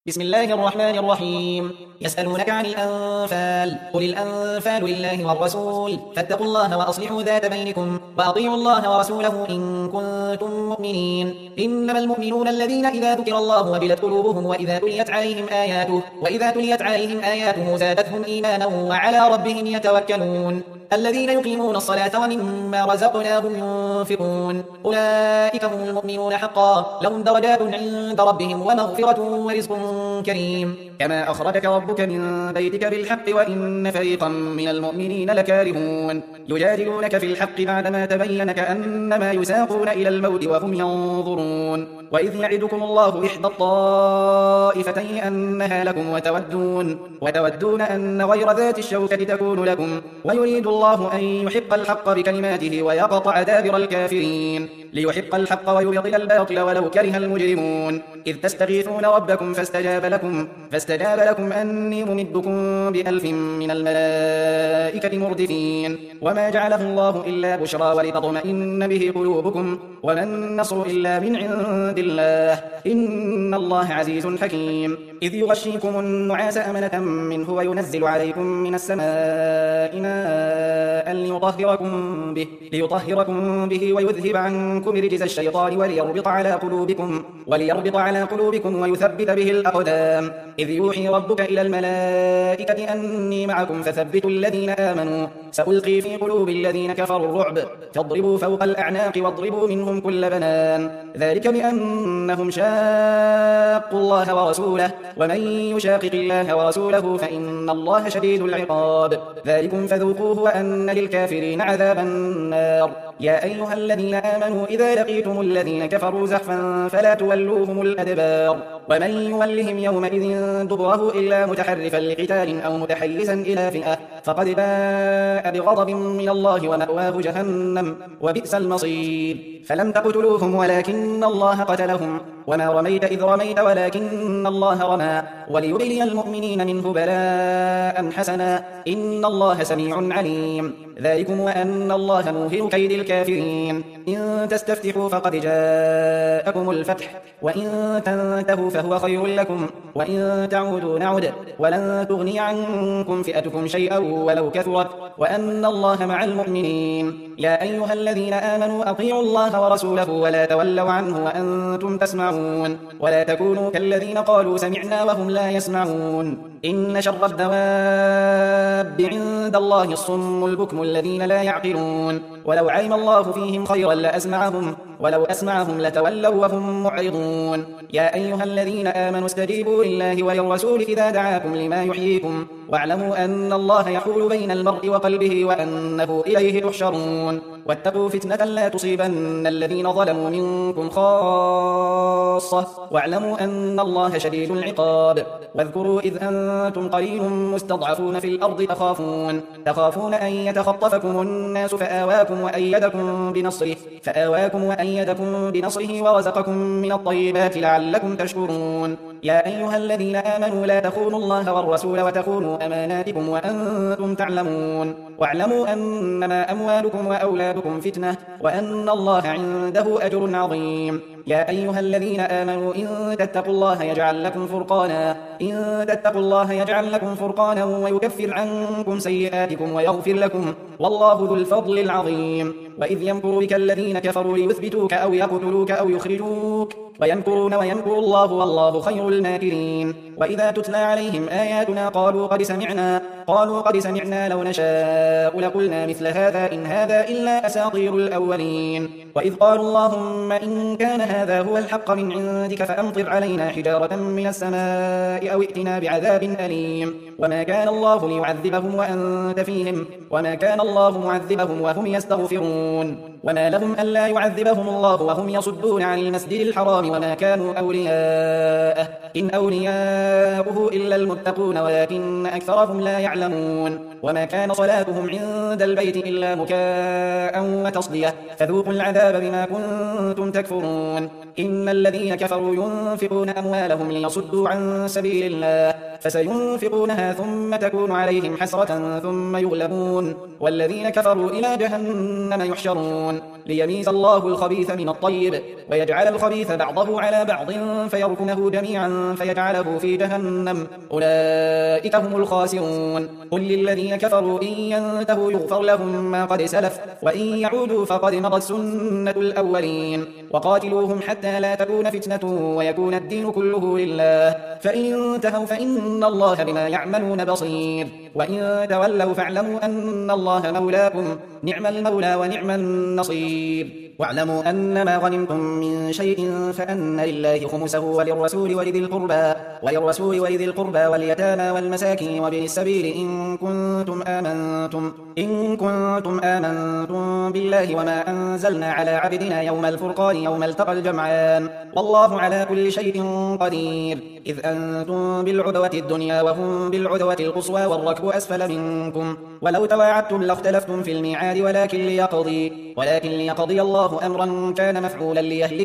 بسم الله الرحمن الرحيم. يسألونك عن الأنفال، قل الأنفال لله والرسول، فاتقوا الله وأصلحوا ذات بينكم، وأطيعوا الله ورسوله إن كنتم مؤمنين. إنما المؤمنون الذين إذا ذكر الله وجلت قلوبهم وإذا تليت عليهم آياته زادتهم إيمانا وعلى ربهم يتوكلون. الذين يقيمون الصلاة ومما رزقناهم ينفقون أولئك هم المؤمنون حقا، لهم درجات عند ربهم ومغفرة ورزق كريم. كما أخرجك ربك من بيتك بالحق وإن فريقا من المؤمنين لكارهون. يجادلونك في الحق بعدما تبين كأنما يساقون إلى الموت وهم ينظرون. وإذ يعدكم الله إحدى الطائفتين أنها لكم وتودون أن غير ذات الشوكة تكون لكم، ويريد الله أن يحق الحق بكلماته ويقطع دابر الكافرين، ليحق الحق ويبطل الباطل ولو كره المجرمون. إذ تستغيثون ربكم فاستجاب لكم أني ممدكم ب1000 من الملائكة مردفين. وما جعله الله إلا بشرى ولتطمئن به قلوبكم، وما النصر إلا من عند الله، إن الله عزيز حكيم. إذ يغشيكم النعاس أمنة منه وينزل عليكم من السماء ماء ليطهركم به ويذهب عنكم رجز الشيطان وليربط على قلوبكم ويثبت به الأقدام. إذ يوحي ربك إلى الملائكة أني معكم فثبتوا الذين آمنوا، سألقي في قلوب الذين كفروا الرعب فاضربوا فوق الأعناق واضربوا منهم كل بنان، ذلك بأنهم شاقوا الله ورسوله، ومن يشاقق الله ورسوله فإن الله شديد العقاب. ذلكم فذوقوه وأن للكافرين عذاب النار. يا أيها الذين آمنوا إذا لقيتم الذين كفروا زحفا فلا تولوهم الأدبار، ومن يولهم يومئذ دبره إلا متحرفا لقتال أو متحيزا إلى فئة فقد باء بغضب من الله ومأواه جهنم وبئس المصير. فلم تقتلوهم ولكن الله قتلهم، وما رميت إذ رميت ولكن الله رمى، وليبلي المؤمنين منه بلاء حسنا، إن الله سميع عليم. ذلكم وأن الله موهن كيد الكافرين. إن تستفتحوا فقد جاءكم الفتح، وإن تنتهوا فهو خير لكم، وإن تعودوا نعد، ولن تغني عنكم فئتكم شيئا ولو كثرت، وأن الله مع المؤمنين. يا أيها الذين آمنوا أطيعوا الله ورسوله ولا تولوا عنه وأنتم تسمعون، ولا تكونوا كالذين قالوا سمعنا وهم لا يسمعون. إن شر الدواب عند الله الصم البكم الذين لا يعقلون. ولو علم الله فيهم خيرا لأسمعهم، ولو أسمعهم لتولوا وهم معرضون. يا أيها الذين آمنوا استجيبوا لله وللرسول إذا دعاكم لما يحييكم، واعلموا أن الله يحول بين المرء وقلبه وأنه إليه تحشرون. واتقوا فتنة لا تصيبن الذين ظلموا منكم خاصة، واعلموا أن الله شديد العقاب. واذكروا إذ أنتم قليل مستضعفون في الأرض تخافون أن يتخطفكم الناس فآواكم وأيدكم بنصره ورزقكم من الطيبات لعلكم تشكرون. يا أيها الذين آمنوا لا تخونوا الله والرسول وتخونوا أماناتكم وأنتم تعلمون، واعلموا أنما أموالكم وأولادكم فتنة، وأن الله عنده أجر عظيم. يا أيها الذين آمنوا إن تتقوا الله يجعل لكم فرقانا ويكفر عنكم سيئاتكم ويغفر لكم، والله ذو الفضل العظيم. وإذ يمكر بك الذين كفروا ليثبتوك أو يقتلوك أو يخرجوك، ويمكرون ويمكر الله والله خير الماكرين. وإذا تتلى عليهم آياتنا قالوا قد سمعنا لو نشاء لقلنا مثل هذا إن هذا إلا أساطير الأولين. وإذ قالوا اللهم إن كان هذا هو الحق من عندك فأمطر علينا حجارة من السماء أو ائتنا بعذاب أليم. وما كان الله ليعذبهم وأنت فيهم، وما كان الله معذبهم وهم يستغفرون. وما لهم ألا يعذبهم الله وهم يصدون عن المسجد الحرام وما كانوا أولياءه إن أولياؤه إلا المتقون ولكن أكثرهم لا يعلمون. وما كان صلاتهم عند البيت إلا مكاء وتصدية، فذوقوا العذاب بما كنتم تكفرون. إن الذين كفروا ينفقون أموالهم ليصدوا عن سبيل الله فسينفقونها ثم تكون عليهم حسرة ثم يغلبون، والذين كفروا إلى جهنم يحشرون. ليميز الله الخبيث من الطيب ويجعل الخبيث بعضه على بعض فيركنه جميعا فيجعله في جهنم، أولئك هم الخاسرون. قل للذين كفروا إن ينتهوا يغفر لهم ما قد سلف وإن يعودوا فقد مضت سنة الأولين، وقاتلوهم حتى لا تكون فتنة ويكون الدين كله لله، فإن انتهوا فإن الله بما يعملون بصير، وإن تولوا فاعلموا أن الله مولاكم، نعم المولى ونعم النصير. واعلموا أن ما غنمتم من شيء فأن لله خمسه وللرسول ولذي القربى واليتامى والمساكين وابن السبيل إن كنتم آمنتم بالله وما أنزلنا على عبدنا يوم الفرقان يوم التقى الجمعان، والله على كل شيء قدير. إذ أنتم بالعدوة الدنيا وهم بالعدوة القصوى والركب أسفل منكم، ولو تواعدتم لاختلفتم في الميعاد ولكن ليقضي الله أمرا كان مفعولا ليهلك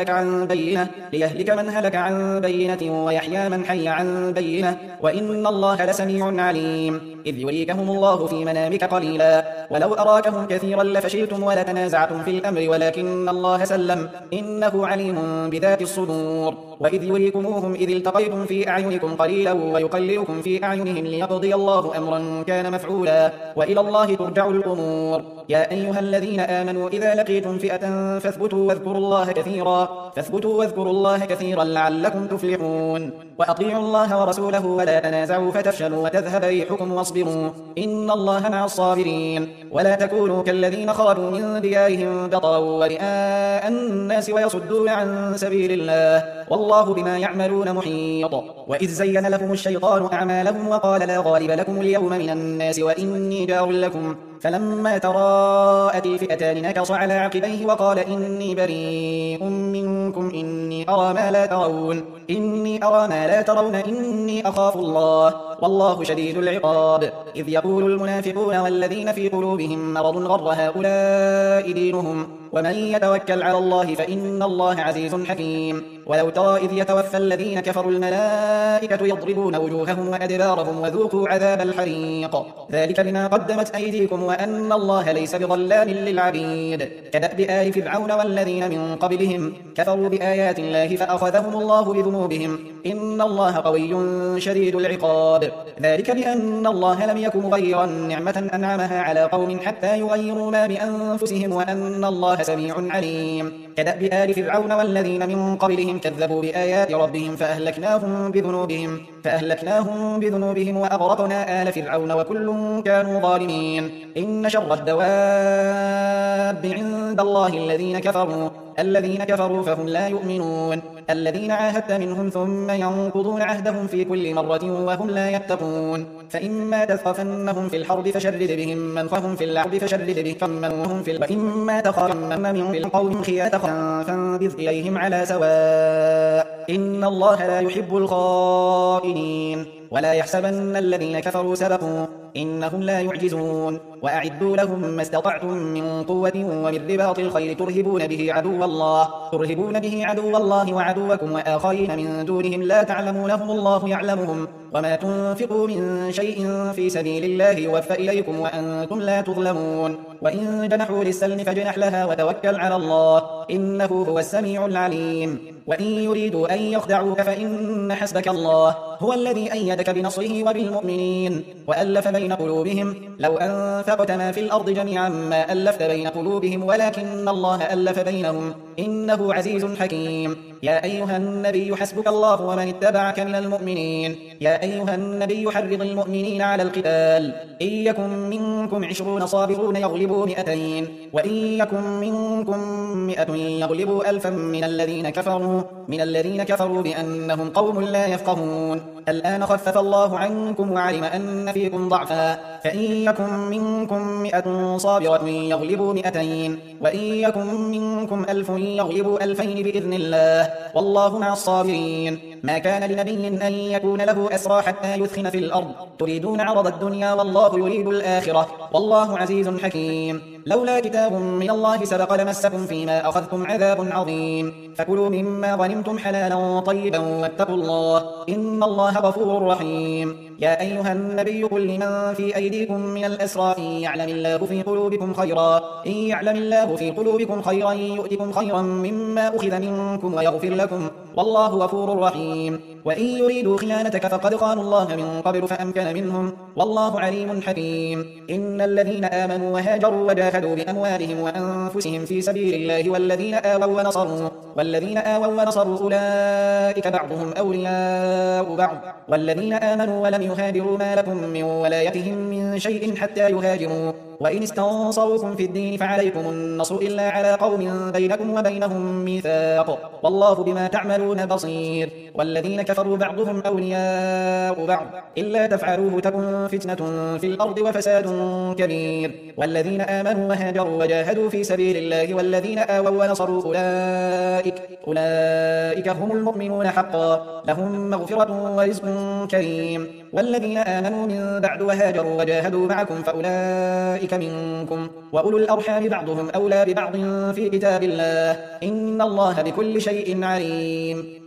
من هلك عن بينة ويحيى من حي عن بينة، وإن الله لسميع عليم. إذ يريكهم الله في منامك قليلا ولو أراكهم كثيرا لفشلتم ولتنازعتم في الأمر ولكن الله سلم إنه عليم بذات الصدور. وإذ يريكموهم إذ التقيتم في أعينكم قليلا ويقللكم في أعينهم ليقضي الله أمرا كان مفعولا وإلى الله ترجع الأمور. يا أيها الذين آمنوا إذا لقيتم فئة فاثبتوا واذكروا الله كثيرا لعلكم تفلحون. وأطيعوا الله ورسوله ولا تنازعوا فتفشلوا وتذهب ريحكم واصبروا إن الله مع الصابرين. ولا تكونوا كالذين خرجوا من ديارهم بطرا ورئاء الناس ويصدون عن سبيل الله والله بما يعملون محيط. وإذ زين لهم الشيطان أعمالهم وقال لا غالب لكم اليوم من الناس وإني جار لكم، فلما تراءت الفئتان نكص على عقبيه وقال إني بريء منكم إني أرى ما لا ترون إني أخاف الله والله شديد العقاب. إذ يقول المنافقون والذين في قلوبهم مرض غر هؤلاء دينهم ومن يتوكل على الله فإن الله عزيز حكيم. ولو ترى إذ يتوفى الذين كفروا الملائكة يضربون وجوههم وأدبارهم وذوقوا عذاب الحريق ذلك بما قدمت أيديكم وأن الله ليس بظلام للعبيد. كدأب آل فرعون والذين من قبلهم كفروا بآيات الله فأخذهم الله بذنوبهم إن الله قوي شديد العقاب. ذلك بأن الله لم يكن مغيرا نعمة أنعمها على قوم حتى يغيروا ما بأنفسهم وأن الله سميع عليم. كدأب آل فرعون والذين من قبلهم كذبوا بآيات ربهم فأهلكناهم بذنوبهم وأغرقنا آل فرعون وكل كانوا ظالمين. إن شر الدواب عند الله الذين كفروا فهم لا يؤمنون. الذين عاهدت منهم ثم ينقضون عهدهم في كل مرة وهم لا يتقون. فإما تثقفنهم في الحرب فشرد بهم من خهم في الأرض وإما تخافن من القوم خيانة فانبذ إليهم على سواء إن الله لا يحب الخائنين. ولا يحسبن الذين كفروا سبقوا إنهم لا يعجزون. وأعدوا لهم ما استطعتم من قوة ومن رباط الخيل ترهبون به عدو الله وعدوكم وآخرين من دونهم لا تعلمونهم الله يعلمهم وما تنفقوا من شيء في سبيل الله يوفى إليكم وأنتم لا تظلمون. وإن جنحوا للسلم فاجنح لها وتوكل على الله إنه هو السميع العليم. وإن يريدوا أن يخدعوك فإن حسبك الله هو الذي أيدك بنصره وبالمؤمنين وألف بين قلوبهم لو أنفقت ما في الأرض جميعا ما ألفت بين قلوبهم ولكن الله ألف بينهم إنه عزيز حكيم. يا أيها النبي حسبك الله ومن اتبعك من المؤمنين. يا أيها النبي حرض المؤمنين على القتال إن يكن منكم 20 صابرون يغلبوا 200 وإن يكن منكم 100 يغلبوا 1000 من الذين كفروا بأنهم قوم لا يفقهون. الآن خفف الله عنكم وعلم أن فيكم ضعفا فإن يكن منكم 100 صابرة يغلبوا 200 وإن يكن منكم 1000 يغلبوا 2000 بإذن الله والله مع الصابرين. ما كان لنبي أن يكون له أسرى حتى يثخن في الأرض تريدون عرض الدنيا والله يريد الآخرة والله عزيز حكيم. لولا كتاب من الله سبق لمسكم فيما أخذتم عذاب عظيم فكلوا مما غنمتم حلالا طيبا واتقوا الله إن الله غفور رحيم يا أيها النبي قل لمن في أيديكم من الأسرى إن يعلم الله في قلوبكم خيرا يؤتكم خيرا مما أخذ منكم ويغفر لكم والله غفور رحيم وإن يريدوا خيانتك فقد خانوا الله من قبل فأمكن منهم والله عليم حكيم إن الذين آمنوا وهاجروا وجاهدوا بأموالهم وأنفسهم في سبيل الله والذين آووا ونصروا أولئك بعضهم أولياء بعض والذين آمنوا ولم يهاجروا ما لكم من ولايتهم من شيء حتى يهاجروا وإن استنصروكم في الدين فعليكم النصر إلا على قوم بينكم وبينهم ميثاق والله بما تعملون بصير والذين كفروا بعضهم أولياء بعض إلا تفعلوه تكن فتنة في الأرض وفساد كبير والذين آمنوا وهاجروا وجاهدوا في سبيل الله والذين آووا ونصروا أولئك هم المؤمنون حقا لهم مغفرة ورزق كريم والذين آمنوا من بعد وهاجروا وجاهدوا معكم فأولئك منكم وأولو الأرحام بعضهم أولى ببعض في كتاب الله إن الله بكل شيء عليم